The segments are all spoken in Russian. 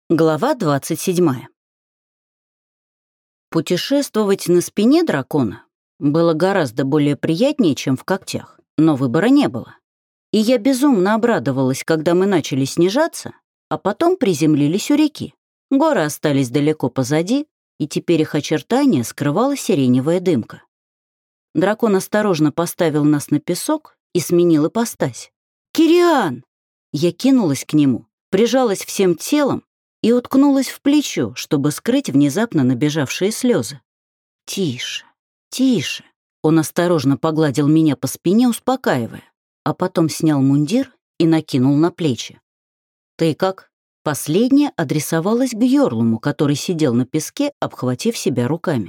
Глава 27. Путешествовать на спине дракона было гораздо более приятнее, чем в когтях, но выбора не было. И я безумно обрадовалась, когда мы начали снижаться, а потом приземлились у реки. Горы остались далеко позади, и теперь их очертания скрывала сиреневая дымка. Дракон осторожно поставил нас на песок и сменил ипостась. «Кириан!» Я кинулась к нему, прижалась всем телом и уткнулась в плечо, чтобы скрыть внезапно набежавшие слезы. «Тише, тише!» Он осторожно погладил меня по спине, успокаивая, а потом снял мундир и накинул на плечи. «Ты как?» Последняя адресовалась к Йорлуму, который сидел на песке, обхватив себя руками.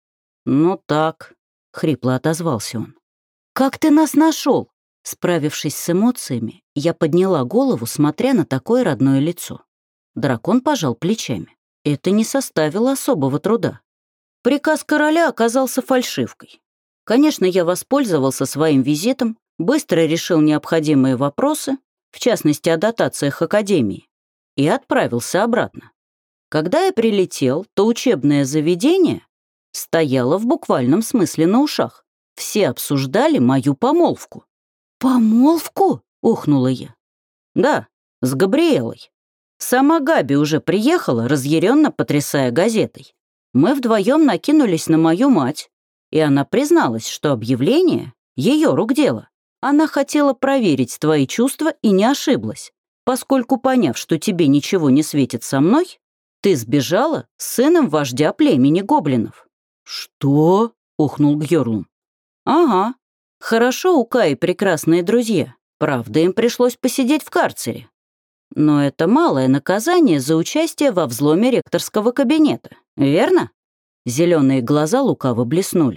«Ну так», — хрипло отозвался он. «Как ты нас нашел?» Справившись с эмоциями, я подняла голову, смотря на такое родное лицо. Дракон пожал плечами. Это не составило особого труда. Приказ короля оказался фальшивкой. Конечно, я воспользовался своим визитом, быстро решил необходимые вопросы, в частности, о дотациях академии, и отправился обратно. Когда я прилетел, то учебное заведение стояло в буквальном смысле на ушах. Все обсуждали мою помолвку. «Помолвку?» — ухнула я. «Да, с Габриэлой. Сама Габи уже приехала, разъяренно потрясая газетой. Мы вдвоем накинулись на мою мать, и она призналась, что объявление — ее рук дело. Она хотела проверить твои чувства и не ошиблась, поскольку, поняв, что тебе ничего не светит со мной, ты сбежала с сыном вождя племени гоблинов». «Что?» — ухнул Гьорлум. «Ага. Хорошо у Каи прекрасные друзья. Правда, им пришлось посидеть в карцере. Но это малое наказание за участие во взломе ректорского кабинета, верно?» Зеленые глаза лукаво блеснули.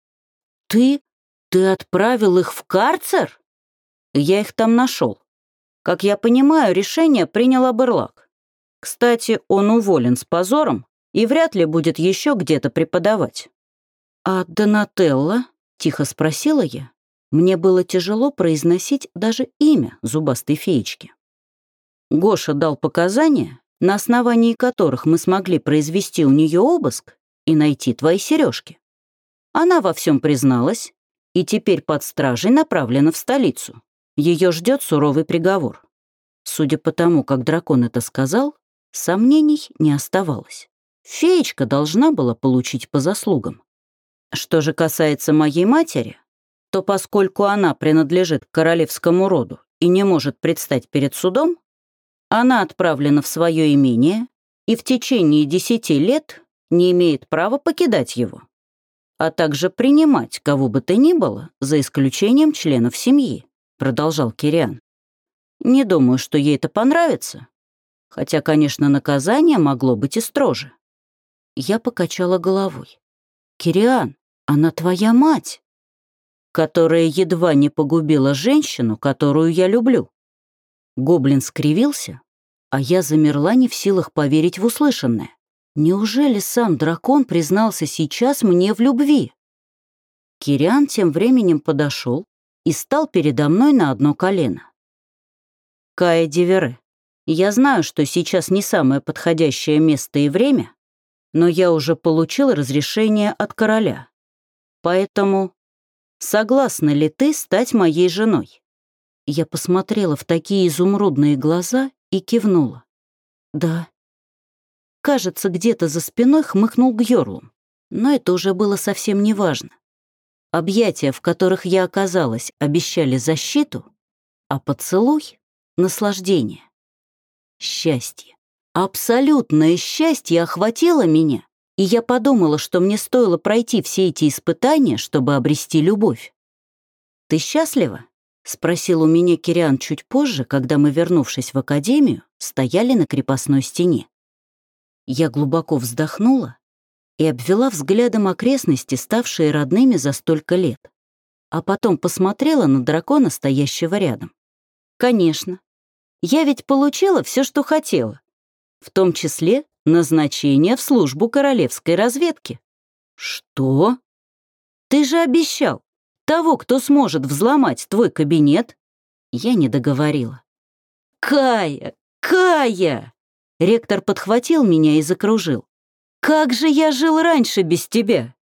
«Ты отправил их в карцер?» «Я их там нашел. Как я понимаю, решение принял Аберлак. Кстати, он уволен с позором и вряд ли будет еще где-то преподавать». «А Донателла?» — тихо спросила я. Мне было тяжело произносить даже имя зубастой феечки. Гоша дал показания, на основании которых мы смогли произвести у нее обыск и найти твои сережки. Она во всем призналась и теперь под стражей направлена в столицу. Ее ждет суровый приговор. Судя по тому, как дракон это сказал, сомнений не оставалось. Феечка должна была получить по заслугам. Что же касается моей матери, то поскольку она принадлежит к королевскому роду и не может предстать перед судом, она отправлена в свое имение и в течение 10 лет не имеет права покидать его, а также принимать кого бы то ни было, за исключением членов семьи, продолжал Кириан. Не думаю, что ей это понравится, хотя, конечно, наказание могло быть и строже. Я покачала головой. «Кириан, она твоя мать, которая едва не погубила женщину, которую я люблю». Гоблин скривился, а я замерла, не в силах поверить в услышанное. Неужели сам дракон признался сейчас мне в любви? Кириан тем временем подошел и стал передо мной на одно колено. «Кая Дивере, я знаю, что сейчас не самое подходящее место и время, но я уже получил разрешение от короля. Поэтому согласна ли ты стать моей женой?» Я посмотрела в такие изумрудные глаза и кивнула. «Да». Кажется, где-то за спиной хмыкнул Гьорлум, но это уже было совсем неважно. Объятия, в которых я оказалась, обещали защиту, а поцелуй — наслаждение. Счастье. Абсолютное счастье охватило меня, и я подумала, что мне стоило пройти все эти испытания, чтобы обрести любовь. «Ты счастлива?» — спросил у меня Кириан чуть позже, когда мы, вернувшись в академию, стояли на крепостной стене. Я глубоко вздохнула и обвела взглядом окрестности, ставшие родными за столько лет, а потом посмотрела на дракона, стоящего рядом. «Конечно. Я ведь получила все, что хотела, в том числе назначение в службу королевской разведки». «Что?» «Ты же обещал. Того, кто сможет взломать твой кабинет». Я не договорила. «Кая! Кая!» Ректор подхватил меня и закружил. «Как же я жил раньше без тебя?